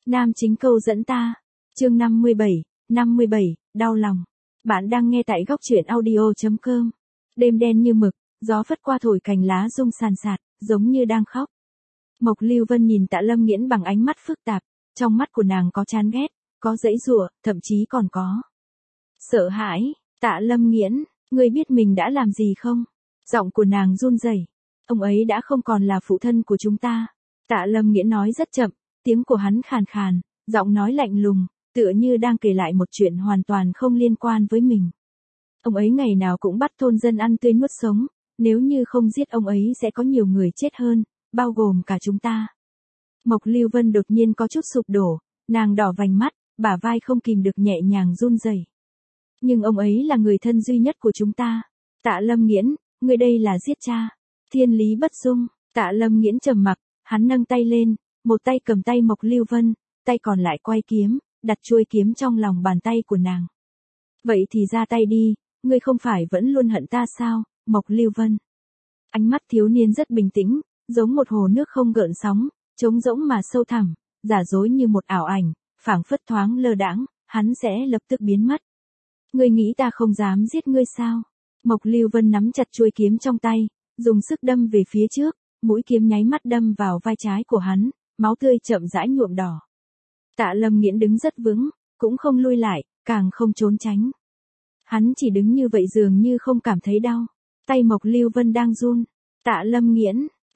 Nam chính câu dẫn ta. Chương 57, đau lòng. Bạn đang nghe tại góc truyện audio.com. Đêm đen như mực, gió phất qua thổi cành lá rung sàn sạt, giống như đang khóc. Mộc Lưu Vân nhìn Tạ Lâm Nghiễn bằng ánh mắt phức tạp, trong mắt của nàng có chán ghét, có giãy giụa, thậm chí còn có sợ hãi. Tạ Lâm Nghiễn, ngươi biết mình đã làm gì không? Giọng của nàng run rẩy. Ông ấy đã không còn là phụ thân của chúng ta. Tạ Lâm Nghiễn nói rất chậm, tiếng của hắn khàn khàn, giọng nói lạnh lùng, tựa như đang kể lại một chuyện hoàn toàn không liên quan với mình. Ông ấy ngày nào cũng bắt thôn dân ăn tươi nuốt sống, nếu như không giết ông ấy sẽ có nhiều người chết hơn, bao gồm cả chúng ta. Mộc Lưu Vân đột nhiên có chút sụp đổ, nàng đỏ vành mắt, bả vai không kìm được nhẹ nhàng run rẩy. Nhưng ông ấy là người thân duy nhất của chúng ta. Tạ Lâm Nghiễn, người đây là giết cha. Thiên lý bất dung. Tạ Lâm Nghiễn trầm mặc, hắn nâng tay lên, một tay cầm tay Mộc Lưu Vân, tay còn lại quay kiếm, đặt chuôi kiếm trong lòng bàn tay của nàng. Vậy thì ra tay đi, ngươi không phải vẫn luôn hận ta sao, Mộc Lưu Vân. Ánh mắt thiếu niên rất bình tĩnh, giống một hồ nước không gợn sóng, trống rỗng mà sâu thẳm, giả dối như một ảo ảnh, phảng phất thoáng lơ đãng, hắn sẽ lập tức biến mất. Ngươi nghĩ ta không dám giết ngươi sao? Mộc Lưu Vân nắm chặt chuôi kiếm trong tay, dùng sức đâm về phía trước, mũi kiếm nháy mắt đâm vào vai trái của hắn, máu tươi chậm rãi nhuộm đỏ. Tạ Lâm Nghiễn đứng rất vững, cũng không lui lại, càng không trốn tránh. Hắn chỉ đứng như vậy dường như không cảm thấy đau. Tay Mộc Lưu Vân đang run. Tạ Lâm Nghiễn,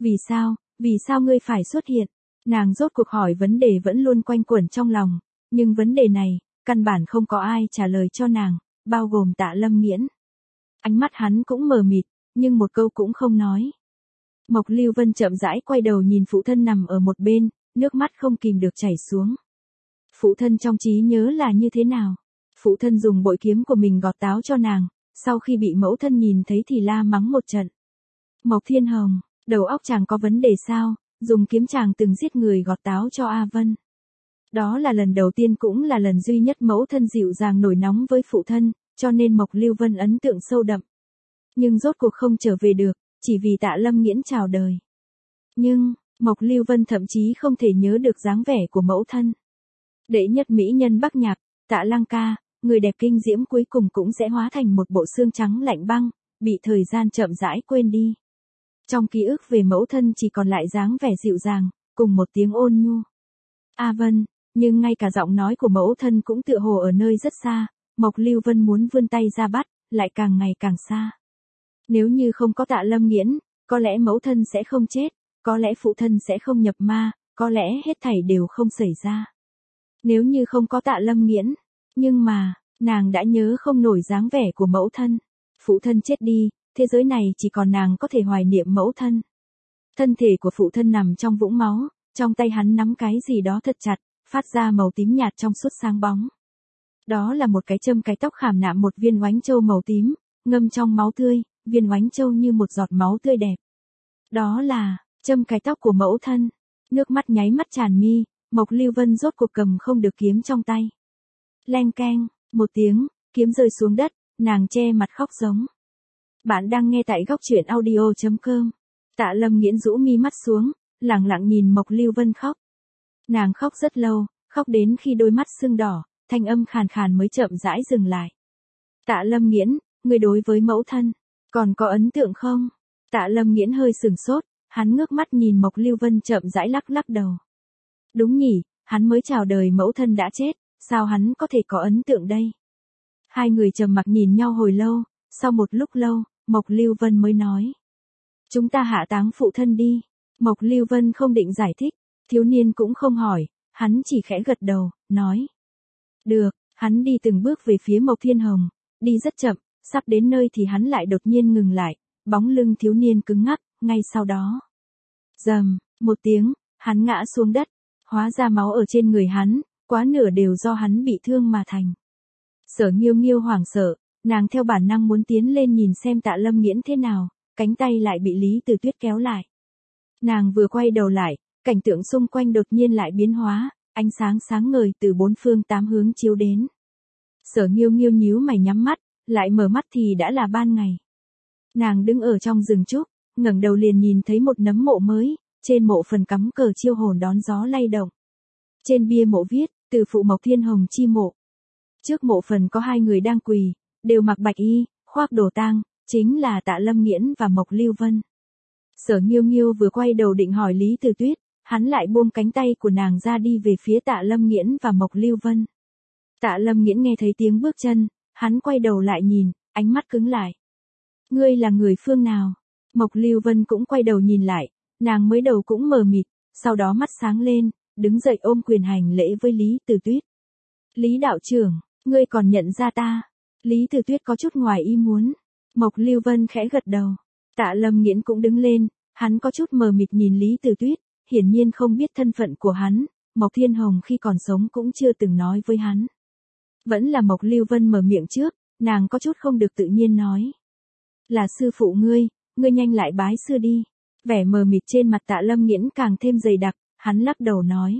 vì sao ngươi phải xuất hiện? Nàng rốt cuộc hỏi vấn đề vẫn luôn quanh quẩn trong lòng, nhưng vấn đề này, căn bản không có ai trả lời cho nàng, bao gồm Tạ Lâm Nghiễn. Ánh mắt hắn cũng mờ mịt, nhưng một câu cũng không nói. Mộc Lưu Vân chậm rãi quay đầu nhìn phụ thân nằm ở một bên, nước mắt không kìm được chảy xuống. Phụ thân trong trí nhớ là như thế nào? Phụ thân dùng bội kiếm của mình gọt táo cho nàng, sau khi bị mẫu thân nhìn thấy thì la mắng một trận. Mộc Thiên Hồng, đầu óc chàng có vấn đề sao? Dùng kiếm chàng từng giết người gọt táo cho A Vân. Đó là lần đầu tiên cũng là lần duy nhất mẫu thân dịu dàng nổi nóng với phụ thân, cho nên Mộc Lưu Vân ấn tượng sâu đậm. Nhưng rốt cuộc không trở về được, chỉ vì Tạ Lâm Nghiễn chào đời. Nhưng, Mộc Lưu Vân thậm chí không thể nhớ được dáng vẻ của mẫu thân. Đệ nhất mỹ nhân Bắc Nhạc, Tạ Lăng Ca, người đẹp kinh diễm cuối cùng cũng sẽ hóa thành một bộ xương trắng lạnh băng, bị thời gian chậm rãi quên đi. Trong ký ức về mẫu thân chỉ còn lại dáng vẻ dịu dàng, cùng một tiếng ôn nhu. A Vân, nhưng ngay cả giọng nói của mẫu thân cũng tựa hồ ở nơi rất xa, Mộc Lưu Vân muốn vươn tay ra bắt, lại càng ngày càng xa. Nếu như không có Tạ Lâm Nghiễn, có lẽ mẫu thân sẽ không chết, có lẽ phụ thân sẽ không nhập ma, có lẽ hết thảy đều không xảy ra. Nếu như không có Tạ Lâm Nghiễn, nhưng mà, nàng đã nhớ không nổi dáng vẻ của mẫu thân. Phụ thân chết đi, thế giới này chỉ còn nàng có thể hoài niệm mẫu thân. Thân thể của phụ thân nằm trong vũng máu, trong tay hắn nắm cái gì đó thật chặt, phát ra màu tím nhạt trong suốt sáng bóng. Đó là một cái châm cái tóc khảm nạm một viên oánh châu màu tím, ngâm trong máu tươi, viên oánh châu như một giọt máu tươi đẹp. Đó là châm cái tóc của mẫu thân. Nước mắt nháy mắt tràn mi, Mộc Lưu Vân rốt cuộc cầm không được kiếm trong tay. Leng keng, một tiếng, kiếm rơi xuống đất, nàng che mặt khóc giống. Bạn đang nghe tại góc truyện audio.com. Tạ Lâm Nghiễn rũ mi mắt xuống, lặng lặng nhìn Mộc Lưu Vân khóc. Nàng khóc rất lâu, khóc đến khi đôi mắt sưng đỏ, thanh âm khàn khàn mới chậm rãi dừng lại. Tạ Lâm Nghiễn, người đối với mẫu thân, còn có ấn tượng không? Tạ Lâm Nghiễn hơi sừng sốt, hắn ngước mắt nhìn Mộc Lưu Vân chậm rãi lắc lắc đầu. Đúng nhỉ, hắn mới chào đời mẫu thân đã chết, sao hắn có thể có ấn tượng đây? Hai người trầm mặc nhìn nhau hồi lâu, sau một lúc lâu, Mộc Lưu Vân mới nói. Chúng ta hạ táng phụ thân đi. Mộc Lưu Vân không định giải thích, thiếu niên cũng không hỏi, hắn chỉ khẽ gật đầu, nói. Được, hắn đi từng bước về phía Mộc Thiên Hồng, đi rất chậm, sắp đến nơi thì hắn lại đột nhiên ngừng lại, bóng lưng thiếu niên cứng ngắc, ngay sau đó. Rầm, một tiếng, hắn ngã xuống đất, hóa ra máu ở trên người hắn, quá nửa đều do hắn bị thương mà thành. Sở Nghiêu Nghiêu hoảng sợ, nàng theo bản năng muốn tiến lên nhìn xem Tạ Lâm Nghiễn thế nào, cánh tay lại bị Lý Từ Tuyết kéo lại. Nàng vừa quay đầu lại, cảnh tượng xung quanh đột nhiên lại biến hóa, ánh sáng sáng ngời từ bốn phương tám hướng chiếu đến. Sở Nghiêu Nghiêu nhíu mày nhắm mắt, lại mở mắt thì đã là ban ngày. Nàng đứng ở trong rừng trúc, ngẩng đầu liền nhìn thấy một nấm mộ mới, trên mộ phần cắm cờ chiêu hồn đón gió lay động. Trên bia mộ viết, từ phụ Mộc Thiên Hồng chi mộ. Trước mộ phần có hai người đang quỳ, đều mặc bạch y, khoác đồ tang, chính là Tạ Lâm Nghiễn và Mộc Lưu Vân. Sở Nghiêu Nghiêu vừa quay đầu định hỏi Lý Từ Tuyết, hắn lại buông cánh tay của nàng ra đi về phía Tạ Lâm Nghiễn và Mộc Lưu Vân. Tạ Lâm Nghiễn nghe thấy tiếng bước chân, hắn quay đầu lại nhìn, ánh mắt cứng lại. Ngươi là người phương nào? Mộc Lưu Vân cũng quay đầu nhìn lại, nàng mới đầu cũng mờ mịt, sau đó mắt sáng lên, đứng dậy ôm quyền hành lễ với Lý Từ Tuyết. Lý đạo trưởng, ngươi còn nhận ra ta? Lý Từ Tuyết có chút ngoài ý muốn. Mộc Lưu Vân khẽ gật đầu. Tạ Lâm Nghiễn cũng đứng lên, hắn có chút mờ mịt nhìn Lý Từ Tuyết, hiển nhiên không biết thân phận của hắn, Mộc Thiên Hồng khi còn sống cũng chưa từng nói với hắn. Vẫn là Mộc Lưu Vân mở miệng trước, nàng có chút không được tự nhiên nói. Là sư phụ ngươi nhanh lại bái sư đi. Vẻ mờ mịt trên mặt Tạ Lâm Nghiễn càng thêm dày đặc, hắn lắc đầu nói.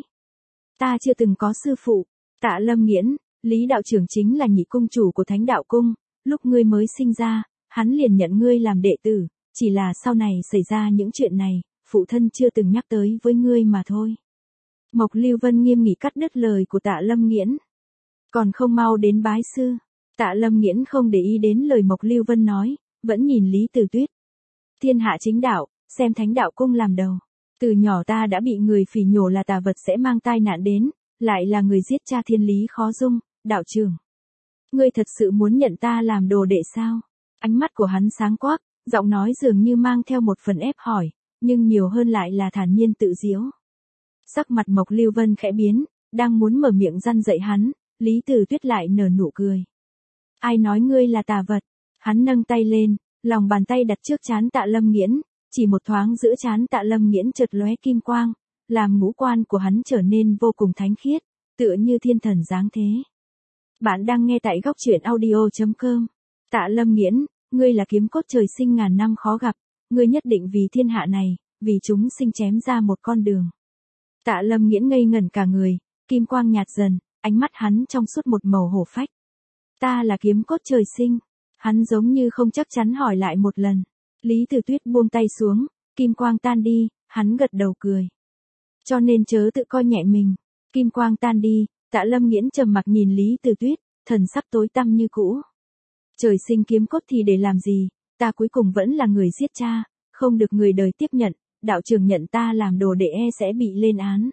Ta chưa từng có sư phụ. Tạ Lâm Nghiễn, Lý đạo trưởng chính là nhị cung chủ của Thánh Đạo Cung, lúc ngươi mới sinh ra, hắn liền nhận ngươi làm đệ tử, chỉ là sau này xảy ra những chuyện này, phụ thân chưa từng nhắc tới với ngươi mà thôi. Mộc Lưu Vân nghiêm nghị cắt đứt lời của Tạ Lâm Nghiễn. Còn không mau đến bái sư. Tạ Lâm Nghiễn không để ý đến lời Mộc Lưu Vân nói, vẫn nhìn Lý Từ Tuyết. Thiên hạ chính đạo, xem Thánh Đạo Cung làm đầu. Từ nhỏ ta đã bị người phỉ nhổ là tà vật sẽ mang tai nạn đến, lại là người giết cha thiên lý khó dung, đạo trưởng. Ngươi thật sự muốn nhận ta làm đồ đệ sao? Ánh mắt của hắn sáng quắc, giọng nói dường như mang theo một phần ép hỏi, nhưng nhiều hơn lại là thản nhiên tự diễu. Sắc mặt Mộc Lưu Vân khẽ biến, đang muốn mở miệng răn dạy hắn, Lý Từ Tuyết lại nở nụ cười. Ai nói ngươi là tà vật? Hắn nâng tay lên, lòng bàn tay đặt trước trán Tạ Lâm Nghiễn, chỉ một thoáng giữa trán Tạ Lâm Nghiễn chợt lóe kim quang, làm ngũ quan của hắn trở nên vô cùng thánh khiết, tựa như thiên thần dáng thế. Bạn đang nghe tại góc truyện audio.com. Tạ Lâm Nghiễn, ngươi là kiếm cốt trời sinh ngàn năm khó gặp, ngươi nhất định vì thiên hạ này, vì chúng sinh chém ra một con đường. Tạ Lâm Nghiễn ngây ngẩn cả người, kim quang nhạt dần, ánh mắt hắn trong suốt một màu hổ phách. Ta là kiếm cốt trời sinh. Hắn giống như không chắc chắn hỏi lại một lần. Lý Từ Tuyết buông tay xuống, kim quang tan đi, hắn gật đầu cười. Cho nên chớ tự coi nhẹ mình. Kim quang tan đi, Tạ Lâm Nghiễn trầm mặc nhìn Lý Từ Tuyết, thần sắc tối tăm như cũ. Trời sinh kiếm cốt thì để làm gì, ta cuối cùng vẫn là người giết cha, không được người đời tiếp nhận, đạo trưởng nhận ta làm đồ đệ sẽ bị lên án.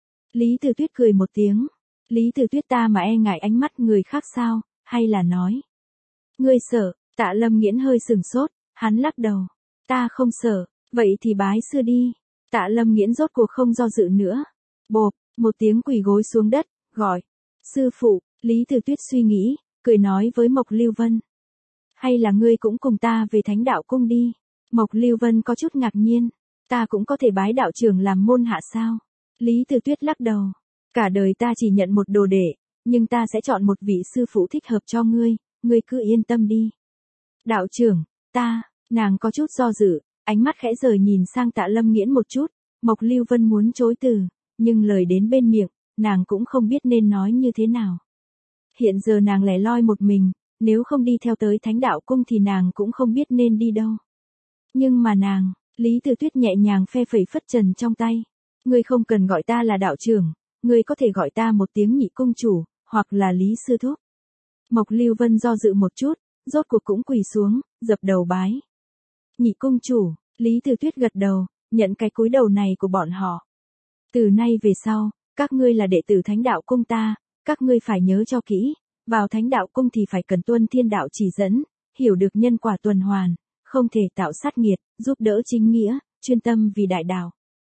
Lý Từ Tuyết cười một tiếng. Lý Từ Tuyết ta mà e ngại ánh mắt người khác sao, hay là nói. Ngươi sợ? Tạ Lâm Nghiễn hơi sừng sốt, hắn lắc đầu. Ta không sợ, vậy thì bái sư đi. Tạ Lâm Nghiễn rốt cuộc không do dự nữa. Bộp, một tiếng quỳ gối xuống đất, gọi. Sư phụ, Lý Từ Tuyết suy nghĩ, cười nói với Mộc Lưu Vân. Hay là ngươi cũng cùng ta về Thánh Đạo Cung đi. Mộc Lưu Vân có chút ngạc nhiên. Ta cũng có thể bái đạo trưởng làm môn hạ sao? Lý Từ Tuyết lắc đầu. Cả đời ta chỉ nhận một đồ đệ, nhưng ta sẽ chọn một vị sư phụ thích hợp cho ngươi, ngươi cứ yên tâm đi. Đạo trưởng, nàng có chút do dự, ánh mắt khẽ rời nhìn sang Tạ Lâm Nghiễn một chút, Mộc Lưu Vân muốn chối từ, nhưng lời đến bên miệng, nàng cũng không biết nên nói như thế nào. Hiện giờ nàng lẻ loi một mình, nếu không đi theo tới Thánh Đạo Cung thì nàng cũng không biết nên đi đâu. Nhưng mà nàng, Lý Từ Tuyết nhẹ nhàng phe phẩy phất trần trong tay. Ngươi không cần gọi ta là đạo trưởng, ngươi có thể gọi ta một tiếng nhị cung chủ, hoặc là Lý sư thúc. Mộc Lưu Vân do dự một chút, rốt cuộc cũng quỳ xuống, dập đầu bái. Nhị cung chủ, Lý Từ Tuyết gật đầu, nhận cái cúi đầu này của bọn họ. Từ nay về sau, các ngươi là đệ tử Thánh Đạo Cung ta, các ngươi phải nhớ cho kỹ, vào Thánh Đạo Cung thì phải cần tuân thiên đạo chỉ dẫn, hiểu được nhân quả tuần hoàn, không thể tạo sát nghiệt, giúp đỡ chính nghĩa, chuyên tâm vì đại đạo.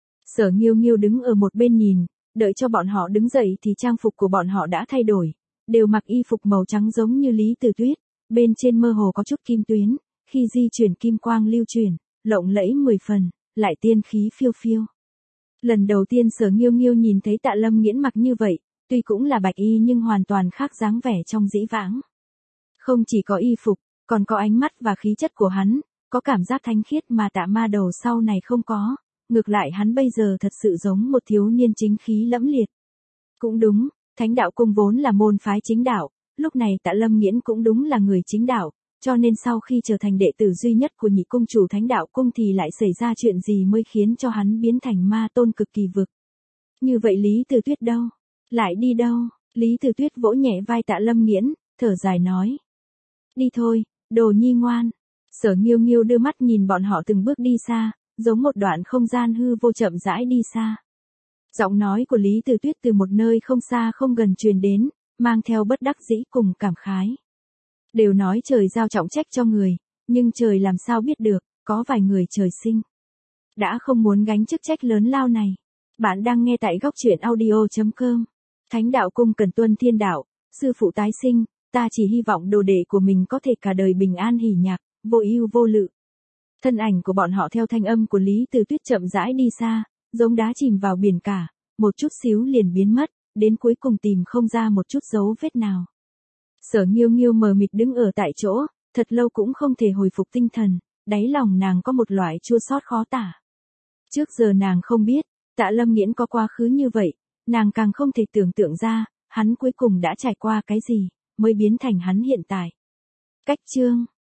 Sở Nghiêu Nghiêu đứng ở một bên nhìn, đợi cho bọn họ đứng dậy thì trang phục của bọn họ đã thay đổi, đều mặc y phục màu trắng giống như Lý Từ Tuyết, bên trên mơ hồ có chút kim tuyến, khi di chuyển kim quang lưu chuyển, lộng lẫy 10 phần, lại tiên khí phiêu phiêu. Lần đầu tiên Sở Nghiêu Nghiêu nhìn thấy Tạ Lâm Nghiễn mặc như vậy, tuy cũng là bạch y nhưng hoàn toàn khác dáng vẻ trong dĩ vãng. Không chỉ có y phục, còn có ánh mắt và khí chất của hắn, có cảm giác thánh khiết mà Tạ Ma Đầu sau này không có, ngược lại hắn bây giờ thật sự giống một thiếu niên chính khí lẫm liệt. Cũng đúng, Thánh Đạo Cung vốn là môn phái chính đạo, lúc này Tạ Lâm Nghiễn cũng đúng là người chính đạo, cho nên sau khi trở thành đệ tử duy nhất của nhị cung chủ Thánh Đạo Cung thì lại xảy ra chuyện gì mới khiến cho hắn biến thành ma tôn cực kỳ vực. Như vậy Lý Từ Tuyết đâu? Lại đi đâu? Lý Từ Tuyết vỗ nhẹ vai Tạ Lâm Nghiễn, thở dài nói. Đi thôi, đồ nhi ngoan. Sở Nghiêu Nghiêu đưa mắt nhìn bọn họ từng bước đi xa, giống một đoạn không gian hư vô chậm rãi đi xa. Giọng nói của Lý Từ Tuyết từ một nơi không xa không gần truyền đến, mang theo bất đắc dĩ cùng cảm khái. Đều nói trời giao trọng trách cho người, nhưng trời làm sao biết được, có vài người trời sinh đã không muốn gánh chức trách lớn lao này. Bạn đang nghe tại góc truyện audio.com. Thánh đạo cung cần tuân thiên đạo, sư phụ tái sinh, ta chỉ hy vọng đồ đệ của mình có thể cả đời bình an hỉ nhạc, vô ưu vô lự. Thân ảnh của bọn họ theo thanh âm của Lý Từ Tuyết chậm rãi đi xa, giống đá chìm vào biển cả, một chút xíu liền biến mất, đến cuối cùng tìm không ra một chút dấu vết nào. Sở Nghiêu Nghiêu mờ mịt đứng ở tại chỗ, thật lâu cũng không thể hồi phục tinh thần, đáy lòng nàng có một loại chua xót khó tả. Trước giờ nàng không biết, Tạ Lâm Nghiễn có quá khứ như vậy, nàng càng không thể tưởng tượng ra, hắn cuối cùng đã trải qua cái gì, mới biến thành hắn hiện tại. Cách chương